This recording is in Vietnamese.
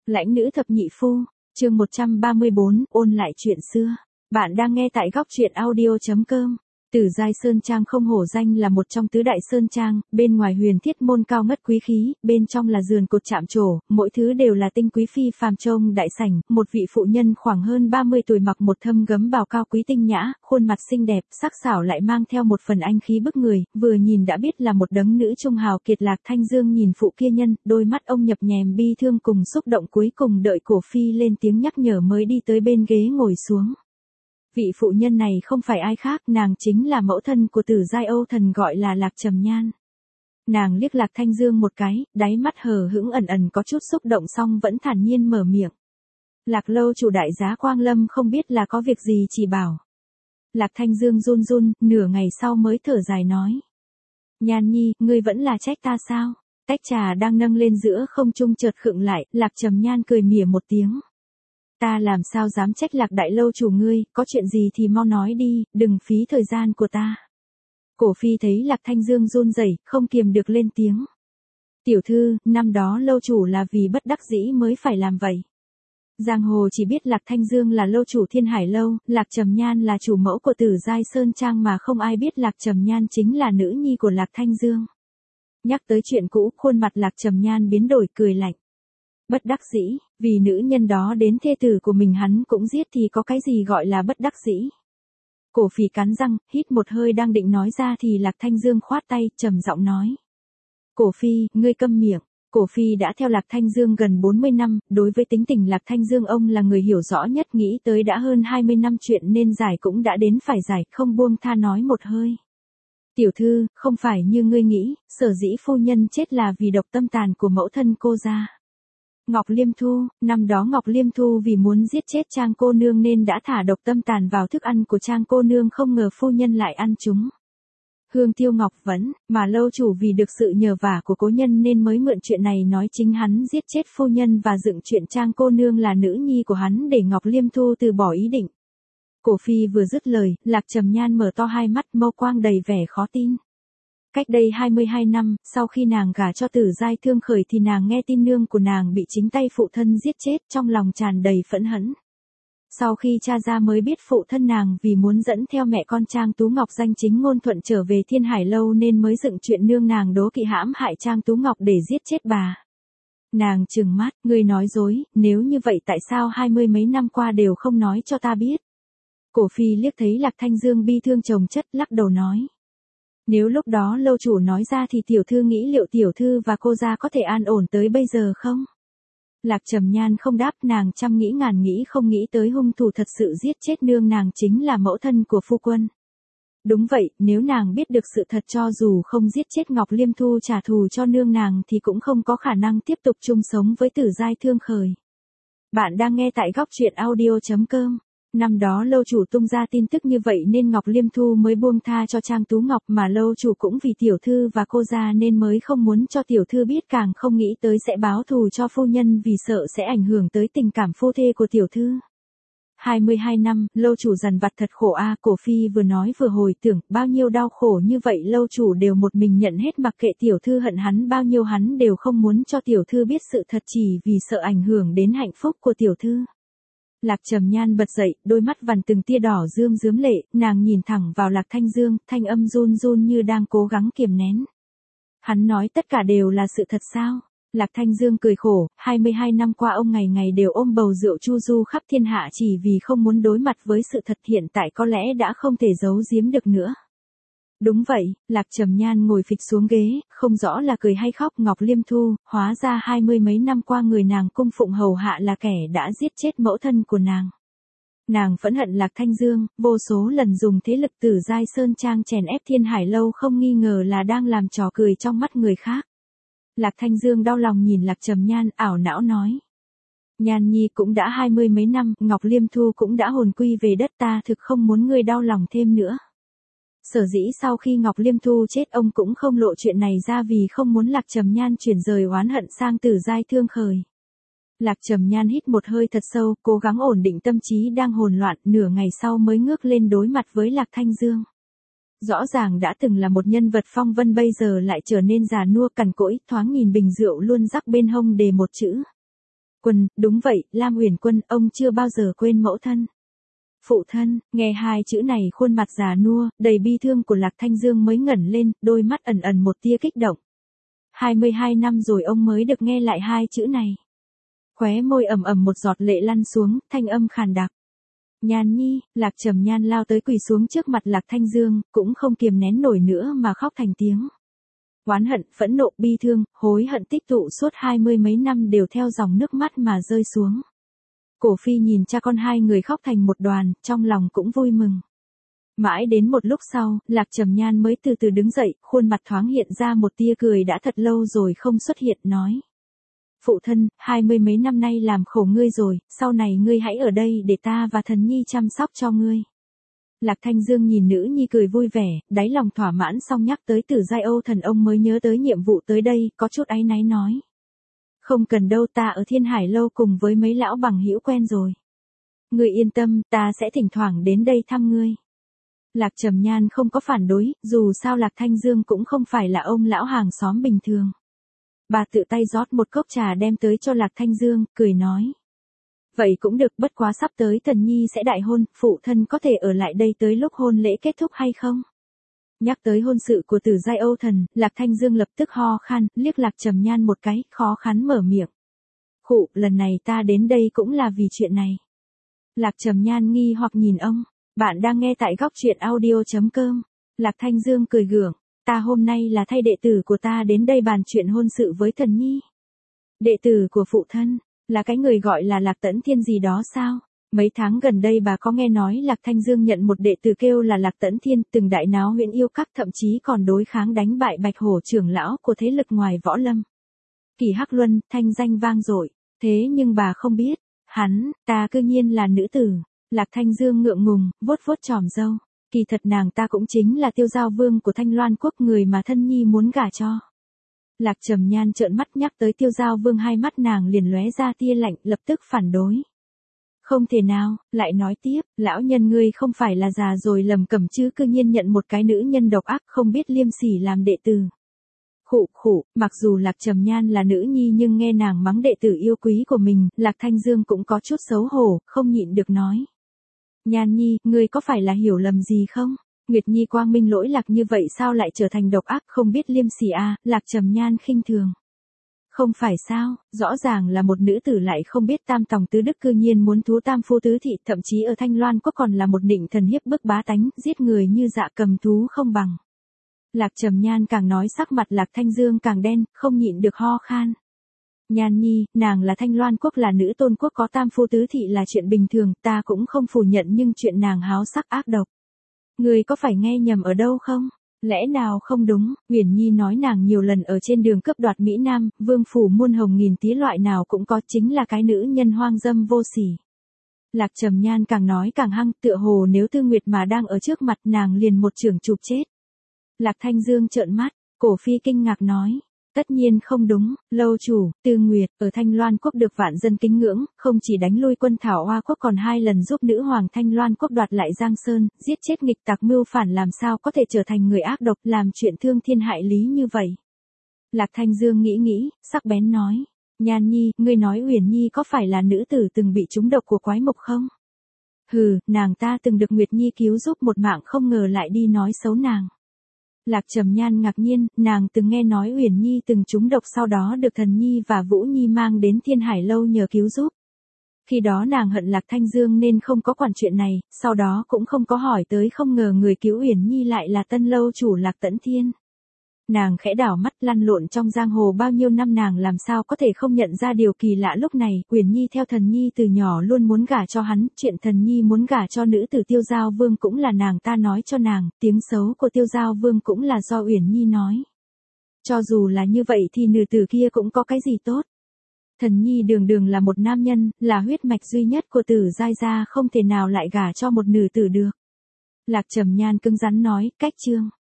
Lãnh nữ thập nhị phu, chương 134, ôn lại chuyện xưa. Bạn đang nghe tại góc truyện audio.com. Tử Giai Sơn Trang không hổ danh là một trong tứ đại sơn trang, bên ngoài huyền thiết môn cao ngất quý khí, bên trong là giường cột chạm trổ, mỗi thứ đều là tinh quý phi phàm trông đại sảnh, một vị phụ nhân khoảng hơn 30 tuổi mặc một thâm gấm bào cao quý tinh nhã, khuôn mặt xinh đẹp, sắc sảo lại mang theo một phần anh khí bức người, vừa nhìn đã biết là một đấng nữ trung hào kiệt. Lạc Thanh Dương nhìn phụ kia nhân, đôi mắt ông nhập nhèm bi thương cùng xúc động, cuối cùng đợi cổ phi lên tiếng nhắc nhở mới đi tới bên ghế ngồi xuống. Vị phụ nhân này không phải ai khác, nàng chính là mẫu thân của Tử Giai Âu Thần, gọi là Lạc Trầm Nhan. Nàng liếc Lạc Thanh Dương một cái, đáy mắt hờ hững ẩn ẩn có chút xúc động, song vẫn thản nhiên mở miệng. Lạc lâu chủ đại giá Quang Lâm không biết là có việc gì chỉ bảo. Lạc Thanh Dương run run, nửa ngày sau mới thở dài nói. Nhan nhi, ngươi vẫn là trách ta sao? Tách trà đang nâng lên giữa không trung chợt khựng lại, Lạc Trầm Nhan cười mỉa một tiếng. Ta làm sao dám trách Lạc đại lâu chủ ngươi, có chuyện gì thì mau nói đi, đừng phí thời gian của ta. Cổ phi thấy Lạc Thanh Dương run rẩy, không kiềm được lên tiếng. Tiểu thư, năm đó lâu chủ là vì bất đắc dĩ mới phải làm vậy. Giang hồ chỉ biết Lạc Thanh Dương là lâu chủ Thiên Hải Lâu, Lạc Trầm Nhan là chủ mẫu của Tử Giai Sơn Trang, mà không ai biết Lạc Trầm Nhan chính là nữ nhi của Lạc Thanh Dương. Nhắc tới chuyện cũ, khuôn mặt Lạc Trầm Nhan biến đổi, cười lạnh. Bất đắc dĩ, vì nữ nhân đó đến thê tử của mình hắn cũng giết thì có cái gì gọi là bất đắc dĩ. Cổ phỉ cắn răng, hít một hơi đang định nói ra thì Lạc Thanh Dương khoát tay, trầm giọng nói. Cổ phi, ngươi câm miệng. Cổ phi đã theo Lạc Thanh Dương gần 40 năm, đối với tính tình Lạc Thanh Dương ông là người hiểu rõ nhất, nghĩ tới đã hơn 20 năm chuyện nên giải cũng đã đến phải giải, không buông tha nói một hơi. Tiểu thư, không phải như ngươi nghĩ, sở dĩ phu nhân chết là vì độc tâm tàn của mẫu thân cô gia. Ngọc Liêm Thu, năm đó Ngọc Liêm Thu vì muốn giết chết Trang cô nương nên đã thả độc tâm tàn vào thức ăn của Trang cô nương, không ngờ phu nhân lại ăn chúng. Hương Tiêu Ngọc vẫn, mà lâu chủ vì được sự nhờ vả của cố nhân nên mới mượn chuyện này nói chính hắn giết chết phu nhân và dựng chuyện Trang cô nương là nữ nhi của hắn để Ngọc Liêm Thu từ bỏ ý định. Cổ phi vừa dứt lời, Lạc Trầm Nhan mở to hai mắt, mâu quang đầy vẻ khó tin. Cách đây 22 năm, sau khi nàng gả cho Tử Giai Thương Khởi thì nàng nghe tin nương của nàng bị chính tay phụ thân giết chết, trong lòng tràn đầy phẫn hẫn. Sau khi tra ra mới biết phụ thân nàng vì muốn dẫn theo mẹ con Trang Tú Ngọc danh chính ngôn thuận trở về Thiên Hải Lâu nên mới dựng chuyện nương nàng đố kỵ hãm hại Trang Tú Ngọc để giết chết bà. Nàng trừng mắt, ngươi nói dối, nếu như vậy tại sao 20 mấy năm qua đều không nói cho ta biết? Cổ phi liếc thấy Lạc Thanh Dương bi thương chồng chất, lắc đầu nói. Nếu lúc đó lâu chủ nói ra thì tiểu thư nghĩ liệu tiểu thư và cô gia có thể an ổn tới bây giờ không? Lạc Trầm Nhan không đáp, nàng trăm nghĩ ngàn nghĩ không nghĩ tới hung thủ thật sự giết chết nương nàng chính là mẫu thân của phu quân. Đúng vậy, nếu nàng biết được sự thật, cho dù không giết chết Ngọc Liêm Thu trả thù cho nương nàng thì cũng không có khả năng tiếp tục chung sống với Tử Giai Thương Khởi. Bạn đang nghe tại góc truyện audio.com. Năm đó lâu chủ tung ra tin tức như vậy nên Ngọc Liêm Thu mới buông tha cho Trang Tú Ngọc, mà lâu chủ cũng vì tiểu thư và cô gia nên mới không muốn cho tiểu thư biết, càng không nghĩ tới sẽ báo thù cho phu nhân vì sợ sẽ ảnh hưởng tới tình cảm phu thê của tiểu thư. 22 năm, lâu chủ dằn vặt thật khổ a. Cổ phi vừa nói vừa hồi tưởng, bao nhiêu đau khổ như vậy lâu chủ đều một mình nhận hết, mặc kệ tiểu thư hận hắn bao nhiêu hắn đều không muốn cho tiểu thư biết sự thật chỉ vì sợ ảnh hưởng đến hạnh phúc của tiểu thư. Lạc Trầm Nhan bật dậy, đôi mắt vằn từng tia đỏ rơm rớm lệ, nàng nhìn thẳng vào Lạc Thanh Dương, thanh âm run run như đang cố gắng kiềm nén. Hắn nói tất cả đều là sự thật sao? Lạc Thanh Dương cười khổ, 22 năm qua ông ngày ngày đều ôm bầu rượu chu du khắp thiên hạ chỉ vì không muốn đối mặt với sự thật, hiện tại có lẽ đã không thể giấu giếm được nữa. Đúng vậy, Lạc Trầm Nhan ngồi phịch xuống ghế, không rõ là cười hay khóc. Ngọc Liêm Thu, hóa ra 20 mấy năm qua người nàng cung phụng hầu hạ là kẻ đã giết chết mẫu thân của nàng. Nàng phẫn hận Lạc Thanh Dương, vô số lần dùng thế lực Tử Giai Sơn Trang chèn ép Thiên Hải Lâu, không nghi ngờ là đang làm trò cười trong mắt người khác. Lạc Thanh Dương đau lòng nhìn Lạc Trầm Nhan, ảo não nói. Nhan nhi cũng đã 20 mấy năm, Ngọc Liêm Thu cũng đã hồn quy về đất, ta thực không muốn ngươi đau lòng thêm nữa. Sở dĩ sau khi Ngọc Liêm Thu chết ông cũng không lộ chuyện này ra vì không muốn Lạc Trầm Nhan chuyển rời oán hận sang Tử Giai Thương Khởi. Lạc Trầm Nhan hít một hơi thật sâu, cố gắng ổn định tâm trí đang hỗn loạn, nửa ngày sau mới ngước lên đối mặt với Lạc Thanh Dương. Rõ ràng đã từng là một nhân vật phong vân bây giờ lại trở nên già nua cằn cỗi, thoáng nhìn bình rượu luôn rắc bên hông đề một chữ. Quân, đúng vậy, Lam Uyển Quân, ông chưa bao giờ quên mẫu thân. Phụ thân, nghe hai chữ này khuôn mặt già nua, đầy bi thương của Lạc Thanh Dương mới ngẩng lên, đôi mắt ẩn ẩn một tia kích động. 22 năm rồi ông mới được nghe lại hai chữ này. Khóe môi ẩm ẩm một giọt lệ lăn xuống, thanh âm khàn đặc. Nhan Nhi, Lạc Trầm Nhan lao tới quỳ xuống trước mặt Lạc Thanh Dương, cũng không kiềm nén nổi nữa mà khóc thành tiếng. Oán hận, phẫn nộ, bi thương, hối hận tích tụ suốt 20 mấy năm đều theo dòng nước mắt mà rơi xuống. Cổ Phi nhìn cha con hai người khóc thành một đoàn, trong lòng cũng vui mừng. Mãi đến một lúc sau, Lạc Trầm Nhan mới từ từ đứng dậy, khuôn mặt thoáng hiện ra một tia cười đã thật lâu rồi không xuất hiện, nói. Phụ thân, 20 mấy năm nay làm khổ ngươi rồi, sau này ngươi hãy ở đây để ta và Thần Nhi chăm sóc cho ngươi. Lạc Thanh Dương nhìn nữ nhi cười vui vẻ, đáy lòng thỏa mãn, xong nhắc tới Tử Giai Âu Thần ông mới nhớ tới nhiệm vụ tới đây, có chút áy náy nói. Không cần đâu, ta ở Thiên Hải Lâu cùng với mấy lão bằng hữu quen rồi. Ngươi yên tâm, ta sẽ thỉnh thoảng đến đây thăm ngươi. Lạc Trầm Nhan không có phản đối, dù sao Lạc Thanh Dương cũng không phải là ông lão hàng xóm bình thường. Bà tự tay rót một cốc trà đem tới cho Lạc Thanh Dương, cười nói. Vậy cũng được, bất quá sắp tới Thần Nhi sẽ đại hôn, phụ thân có thể ở lại đây tới lúc hôn lễ kết thúc hay không? Nhắc tới hôn sự của Tử Giai Âu Thần, Lạc Thanh Dương lập tức ho khan, liếc Lạc Trầm Nhan một cái, khó khăn mở miệng. Khụ, lần này ta đến đây cũng là vì chuyện này. Lạc Trầm Nhan nghi hoặc nhìn ông, bạn đang nghe tại góc truyện audio.com. Lạc Thanh Dương cười gượng, ta hôm nay là thay đệ tử của ta đến đây bàn chuyện hôn sự với Thần Nhi. Đệ tử của phụ thân, là cái người gọi là Lạc Tẫn Thiên gì đó sao? Mấy tháng gần đây bà có nghe nói Lạc Thanh Dương nhận một đệ tử kêu là Lạc Tẫn Thiên, từng đại náo Huyễn Yêu Các, thậm chí còn đối kháng đánh bại Bạch Hổ trưởng lão của thế lực ngoài võ lâm. Kỳ Hắc Luân, thanh danh vang dội, thế nhưng bà không biết, ta cư nhiên là nữ tử. Lạc Thanh Dương ngượng ngùng, vuốt vuốt chòm râu, kỳ thật nàng ta cũng chính là Tiêu Giao Vương của Thanh Loan Quốc, người mà Thân Nhi muốn gả cho. Lạc Trầm Nhan trợn mắt, nhắc tới Tiêu Giao Vương hai mắt nàng liền lóe ra tia lạnh, lập tức phản đối. Không thể nào, lại nói tiếp, lão nhân ngươi không phải là già rồi lầm cẩm chứ, cư nhiên nhận một cái nữ nhân độc ác không biết liêm sỉ làm đệ tử. Khụ, mặc dù Lạc Trầm Nhan là nữ nhi nhưng nghe nàng mắng đệ tử yêu quý của mình, Lạc Thanh Dương cũng có chút xấu hổ, không nhịn được nói. Nhan Nhi, ngươi có phải là hiểu lầm gì không? Nguyệt Nhi quang minh lỗi lạc như vậy sao lại trở thành độc ác không biết liêm sỉ à? Lạc Trầm Nhan khinh thường. Không phải sao, rõ ràng là một nữ tử lại không biết tam tòng tứ đức, cư nhiên muốn thú tam phu tứ thị, thậm chí ở Thanh Loan Quốc còn là một nịnh thần hiếp bức bá tánh, giết người như dạ cầm thú không bằng. Lạc Trầm Nhan càng nói sắc mặt Lạc Thanh Dương càng đen, không nhịn được ho khan. Nhan Nhi, nàng là Thanh Loan Quốc là nữ tôn quốc có tam phu tứ thị là chuyện bình thường, ta cũng không phủ nhận, nhưng chuyện nàng háo sắc ác độc. Ngươi có phải nghe nhầm ở đâu không? Lẽ nào không đúng? Uyển Nhi nói nàng nhiều lần ở trên đường cướp đoạt Mỹ Nam, vương phủ muôn hồng nghìn tía loại nào cũng có, chính là cái nữ nhân hoang dâm vô sỉ. Lạc Trầm Nhan càng nói càng hăng, tựa hồ nếu Tư Nguyệt mà đang ở trước mặt nàng liền một chưởng chụp chết. Lạc Thanh Dương trợn mắt, Cổ Phi kinh ngạc nói. Tất nhiên không đúng, lâu chủ, Tư Nguyệt, ở Thanh Loan Quốc được vạn dân kính ngưỡng, không chỉ đánh lui quân Thảo Hoa Quốc còn 2 lần giúp nữ hoàng Thanh Loan Quốc đoạt lại Giang Sơn, giết chết nghịch tặc mưu phản, làm sao có thể trở thành người ác độc làm chuyện thương thiên hại lý như vậy. Lạc Thanh Dương nghĩ, sắc bén nói. Nhan Nhi, ngươi nói Uyển Nhi có phải là nữ tử từng bị trúng độc của quái mộc không? Hừ, nàng ta từng được Nguyệt Nhi cứu giúp một mạng, không ngờ lại đi nói xấu nàng. Lạc Trầm Nhan ngạc nhiên, nàng từng nghe nói Uyển Nhi từng trúng độc, sau đó được Thần Nhi và Vũ Nhi mang đến Thiên Hải Lâu nhờ cứu giúp. Khi đó nàng hận Lạc Thanh Dương nên không có quản chuyện này, sau đó cũng không có hỏi tới, không ngờ người cứu Uyển Nhi lại là tân lâu chủ Lạc Tẫn Thiên. Nàng khẽ đảo mắt, lăn lộn trong giang hồ bao nhiêu năm, nàng làm sao có thể không nhận ra điều kỳ lạ lúc này. Uyển Nhi theo Thần Nhi từ nhỏ luôn muốn gả cho hắn, chuyện Thần Nhi muốn gả cho nữ tử Tiêu Giao Vương cũng là nàng ta nói cho nàng, tiếng xấu của Tiêu Giao Vương cũng là do Uyển Nhi nói. Cho dù là như vậy thì nữ tử kia cũng có cái gì tốt. Thần Nhi đường đường là một nam nhân, là huyết mạch duy nhất của Tử Giai gia, không thể nào lại gả cho một nữ tử được. Lạc Trầm Nhan cứng rắn nói, cách chương.